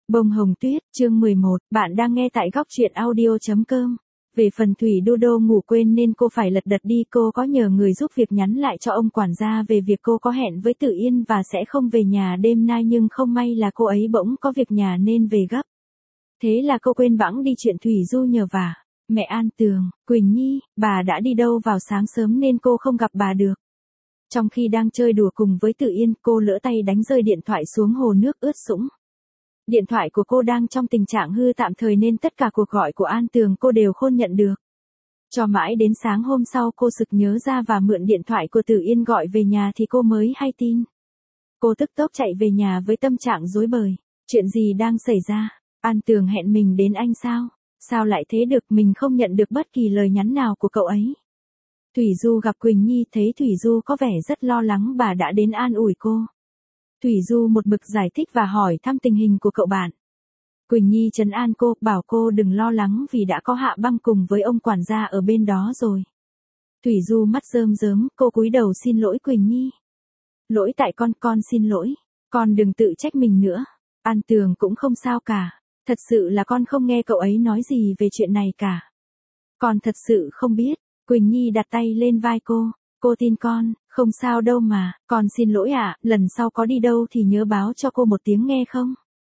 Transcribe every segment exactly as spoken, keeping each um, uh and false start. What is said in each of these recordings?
Bông hồng tuyết, chương mười một, bạn đang nghe tại góc truyện audio chấm com. Về phần Thủy Đô Đô ngủ quên nên cô phải lật đật đi, cô có nhờ người giúp việc nhắn lại cho ông quản gia về việc cô có hẹn với Tử Yên và sẽ không về nhà đêm nay, nhưng không may là cô ấy bỗng có việc nhà nên về gấp. Thế là cô quên bẵng đi chuyện Thủy Du nhờ vả. Mẹ An Tường, Quỳnh Nhi, bà đã đi đâu vào sáng sớm nên cô không gặp bà được. Trong khi đang chơi đùa cùng với Tử Yên, cô lỡ tay đánh rơi điện thoại xuống hồ nước ướt sũng. Điện thoại của cô đang trong tình trạng hư tạm thời nên tất cả cuộc gọi của An Tường cô đều không nhận được. Cho mãi đến sáng hôm sau cô sực nhớ ra và mượn điện thoại của Tử Yên gọi về nhà thì cô mới hay tin. Cô tức tốc chạy về nhà với tâm trạng rối bời. Chuyện gì đang xảy ra? An Tường hẹn mình đến anh sao? Sao lại thế được, mình không nhận được bất kỳ lời nhắn nào của cậu ấy. Thủy Du gặp Quỳnh Nhi, thấy Thủy Du có vẻ rất lo lắng, bà đã đến an ủi cô. Thủy Du một mực giải thích và hỏi thăm tình hình của cậu bạn. Quỳnh Nhi trấn an cô, bảo cô đừng lo lắng vì đã có Hạ Băng cùng với ông quản gia ở bên đó rồi. Thủy Du mắt rơm rớm, cô cúi đầu xin lỗi Quỳnh Nhi. Lỗi tại con, con xin lỗi, con đừng tự trách mình nữa. An Tường cũng không sao cả, thật sự là con không nghe cậu ấy nói gì về chuyện này cả. Con thật sự không biết. Quỳnh Nhi đặt tay lên vai cô. Cô tin con, không sao đâu mà, con xin lỗi ạ, à, lần sau có đi đâu thì nhớ báo cho cô một tiếng nghe không?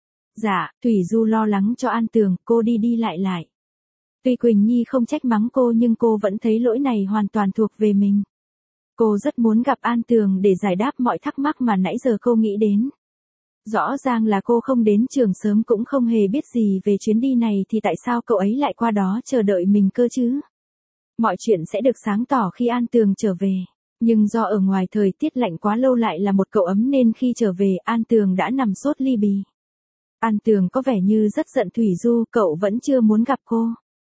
Dạ, Thủy Du lo lắng cho An Tường, cô đi đi lại lại. Tuy Quỳnh Nhi không trách mắng cô nhưng cô vẫn thấy lỗi này hoàn toàn thuộc về mình. Cô rất muốn gặp An Tường để giải đáp mọi thắc mắc mà nãy giờ cô nghĩ đến. Rõ ràng là cô không đến trường sớm cũng không hề biết gì về chuyến đi này thì tại sao cậu ấy lại qua đó chờ đợi mình cơ chứ? Mọi chuyện sẽ được sáng tỏ khi An Tường trở về. Nhưng do ở ngoài thời tiết lạnh quá lâu lại là một cậu ấm nên khi trở về An Tường đã nằm sốt li bì. An Tường có vẻ như rất giận Thủy Du, cậu vẫn chưa muốn gặp cô.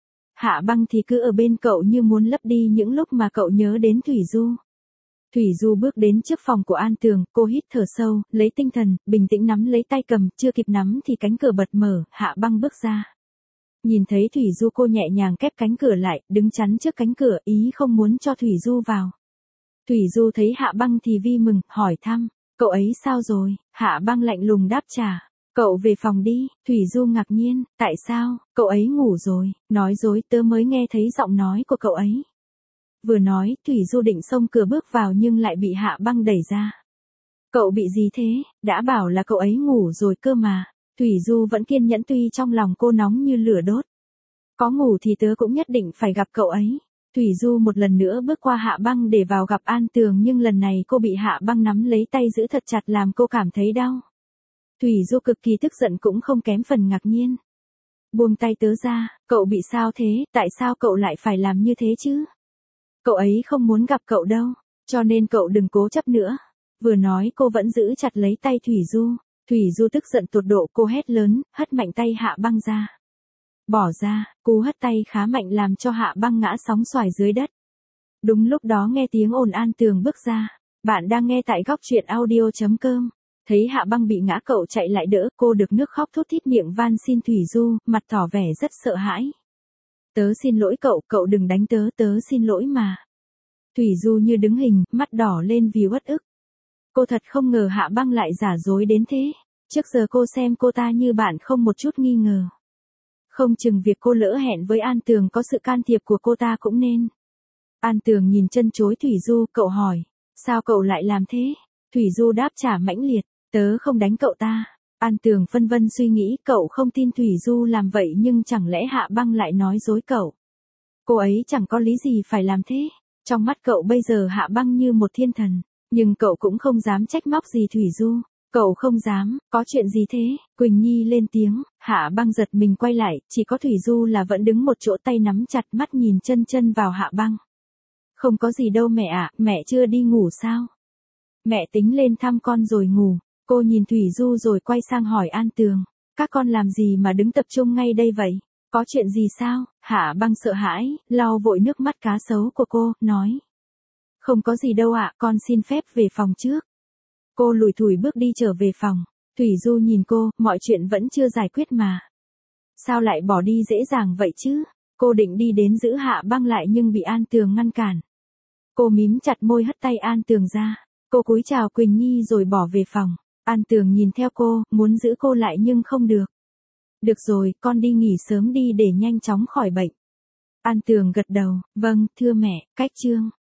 Hạ Băng thì cứ ở bên cậu như muốn lấp đi những lúc mà cậu nhớ đến Thủy Du. Thủy Du bước đến trước phòng của An Tường, cô hít thở sâu, lấy tinh thần, bình tĩnh nắm lấy tay cầm, chưa kịp nắm thì cánh cửa bật mở, Hạ Băng bước ra. Nhìn thấy Thủy Du cô nhẹ nhàng khép cánh cửa lại, đứng chắn trước cánh cửa, ý không muốn cho Thủy Du vào. Thủy Du thấy Hạ Băng thì vi mừng, hỏi thăm, cậu ấy sao rồi? Hạ Băng lạnh lùng đáp trả, cậu về phòng đi. Thủy Du ngạc nhiên, tại sao? Cậu ấy ngủ rồi, nói dối, tớ mới nghe thấy giọng nói của cậu ấy. Vừa nói, Thủy Du định xông cửa bước vào nhưng lại bị Hạ Băng đẩy ra. Cậu bị gì thế? Đã bảo là cậu ấy ngủ rồi cơ mà. Thủy Du vẫn kiên nhẫn tuy trong lòng cô nóng như lửa đốt. Có ngủ thì tớ cũng nhất định phải gặp cậu ấy. Thủy Du một lần nữa bước qua Hạ Băng để vào gặp An Tường nhưng lần này cô bị Hạ Băng nắm lấy tay giữ thật chặt làm cô cảm thấy đau. Thủy Du cực kỳ tức giận cũng không kém phần ngạc nhiên. Buông tay tớ ra, cậu bị sao thế, tại sao cậu lại phải làm như thế chứ? Cậu ấy không muốn gặp cậu đâu, cho nên cậu đừng cố chấp nữa. Vừa nói cô vẫn giữ chặt lấy tay Thủy Du. Thủy Du tức giận tột độ, cô hét lớn, hất mạnh tay Hạ Băng ra. Bỏ ra, cú hất tay khá mạnh làm cho Hạ Băng ngã sóng xoài dưới đất. Đúng lúc đó nghe tiếng ồn An Tường bước ra. Bạn đang nghe tại góc truyện audio chấm com. Thấy Hạ Băng bị ngã cậu chạy lại đỡ, cô được nước khóc thút thít miệng van xin Thủy Du, mặt tỏ vẻ rất sợ hãi. Tớ xin lỗi cậu, cậu đừng đánh tớ, tớ xin lỗi mà. Thủy Du như đứng hình, mắt đỏ lên vì uất ức. Cô thật không ngờ Hạ Băng lại giả dối đến thế. Trước giờ cô xem cô ta như bạn không một chút nghi ngờ. Không chừng việc cô lỡ hẹn với An Tường có sự can thiệp của cô ta cũng nên. An Tường nhìn chân chối Thủy Du, cậu hỏi, sao cậu lại làm thế? Thủy Du đáp trả mãnh liệt, tớ không đánh cậu ta. An Tường phân vân suy nghĩ, cậu không tin Thủy Du làm vậy nhưng chẳng lẽ Hạ Băng lại nói dối cậu? Cô ấy chẳng có lý gì phải làm thế. Trong mắt cậu bây giờ Hạ Băng như một thiên thần. Nhưng cậu cũng không dám trách móc gì Thủy Du. Cậu không dám, có chuyện gì thế? Quỳnh Nhi lên tiếng, Hạ Băng giật mình quay lại, chỉ có Thủy Du là vẫn đứng một chỗ tay nắm chặt mắt nhìn chân chân vào Hạ Băng. Không có gì đâu mẹ ạ, mẹ chưa đi ngủ sao? Mẹ tính lên thăm con rồi ngủ. Cô nhìn Thủy Du rồi quay sang hỏi An Tường, các con làm gì mà đứng tập trung ngay đây vậy? Có chuyện gì sao? Hạ Băng sợ hãi, lau vội nước mắt cá sấu của cô, nói. Không có gì đâu ạ, con xin phép về phòng trước. Cô lủi thủi bước đi trở về phòng. Thủy Du nhìn cô, mọi chuyện vẫn chưa giải quyết mà. Sao lại bỏ đi dễ dàng vậy chứ? Cô định đi đến giữ Hạ Băng lại nhưng bị An Tường ngăn cản. Cô mím chặt môi hất tay An Tường ra. Cô cúi chào Quỳnh Nhi rồi bỏ về phòng. An Tường nhìn theo cô, muốn giữ cô lại nhưng không được. Được rồi, con đi nghỉ sớm đi để nhanh chóng khỏi bệnh. An Tường gật đầu, vâng, thưa mẹ, cách chương.